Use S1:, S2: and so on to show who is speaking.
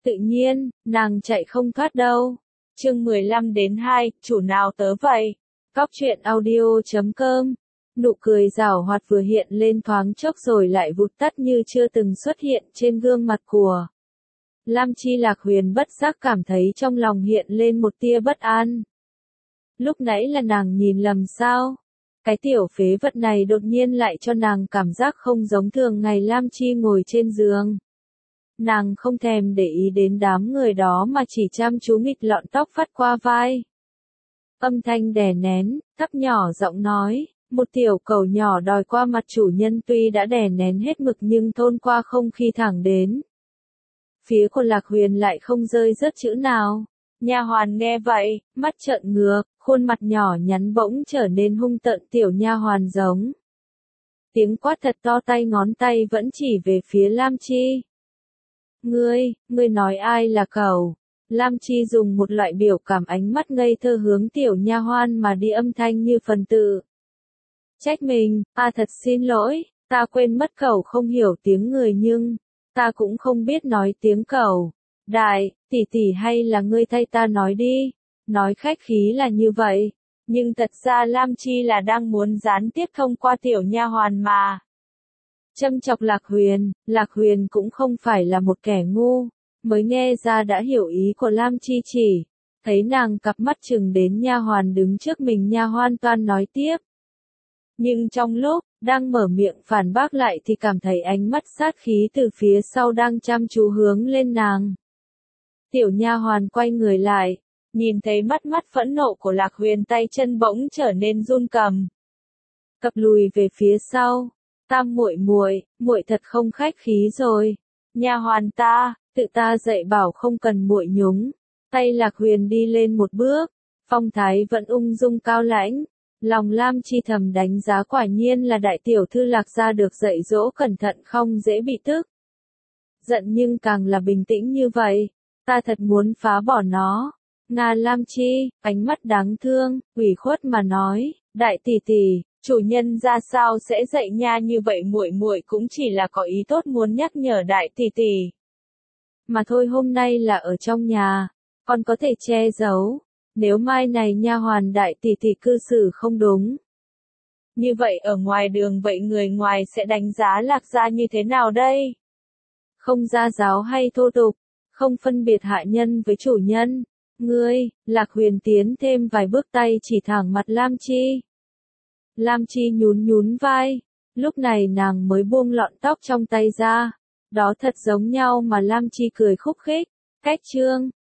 S1: Tự nhiên, nàng chạy không thoát đâu. Chương 15-2, chủ nào tớ vậy? Cóc truyện audio.com. Nụ cười giảo hoạt vừa hiện lên thoáng chốc rồi lại vụt tắt như chưa từng xuất hiện trên gương mặt của Lam Chi. Lạc Huyền bất giác cảm thấy trong lòng hiện lên một tia bất an. Lúc nãy là nàng nhìn lầm sao? Cái tiểu phế vật này đột nhiên lại cho nàng cảm giác không giống thường ngày Lam Chi ngồi trên giường. Nàng không thèm để ý đến đám người đó mà chỉ chăm chú nghịch lọn tóc phát qua vai. Âm thanh đè nén, thấp nhỏ giọng nói, một tiểu cẩu nhỏ đòi qua mặt chủ nhân tuy đã đè nén hết mực nhưng thôn qua không khi thẳng đến. Phía của Lạc Huyền lại không rơi rớt chữ nào. Nha hoàn nghe vậy, mắt trợn ngược, khuôn mặt nhỏ nhắn bỗng trở nên hung tợn. Tiểu nha hoàn giống tiếng quát thật to, tay ngón tay vẫn chỉ về phía Lam Chi. Ngươi nói ai là cẩu? Lam Chi dùng một loại biểu cảm ánh mắt ngây thơ hướng tiểu nha hoàn mà đi, âm thanh như phần tự trách mình, thật xin lỗi, ta quên mất cẩu không hiểu tiếng người nhưng ta cũng không biết nói tiếng cẩu. Đại tỷ tỷ hay là ngươi thay ta nói đi. Nói khách khí là như vậy, nhưng thật ra Lam Chi là đang muốn gián tiếp thông qua tiểu nha hoàn mà châm chọc Lạc Huyền cũng không phải là một kẻ ngu, mới nghe ra đã hiểu ý của Lam Chi, chỉ thấy nàng cặp mắt chừng đến nha hoàn đứng trước mình. Nha hoàn toan nói tiếp, nhưng trong lúc đang mở miệng phản bác lại thì cảm thấy ánh mắt sát khí từ phía sau đang chăm chú hướng lên nàng. Tiểu nha hoàn quay người lại, nhìn thấy mắt phẫn nộ của Lạc Huyền, tay chân bỗng trở nên run cầm cập lùi về phía sau. Tam muội thật không khách khí rồi. Nha hoàn tự ta dạy bảo không cần muội nhúng. Tay Lạc Huyền đi lên một bước, phong thái vẫn ung dung cao lãnh. Lòng Lam Chi thầm đánh giá quả nhiên là đại tiểu thư Lạc gia được dạy dỗ cẩn thận, không dễ bị tức giận, nhưng càng là bình tĩnh như vậy, ta thật muốn phá bỏ nó. Nga Lam Chi, ánh mắt đáng thương, ủy khuất mà nói, đại tỷ tỷ, chủ nhân ra sao sẽ dạy nha như vậy, muội cũng chỉ là có ý tốt muốn nhắc nhở đại tỷ tỷ mà thôi. Hôm nay là ở trong nhà, còn có thể che giấu, nếu mai này nha hoàn đại tỷ tỷ cư xử không đúng như vậy ở ngoài đường, vậy người ngoài sẽ đánh giá Lạc gia như thế nào đây? Không gia giáo hay thô tục, không phân biệt hạ nhân với chủ nhân. Lạc Huyền tiến thêm vài bước, tay chỉ thẳng mặt Lam Chi. Lam Chi nhún vai, lúc này nàng mới buông lọn tóc trong tay ra. Đó thật giống nhau mà Lam Chi cười khúc khích. Cách chương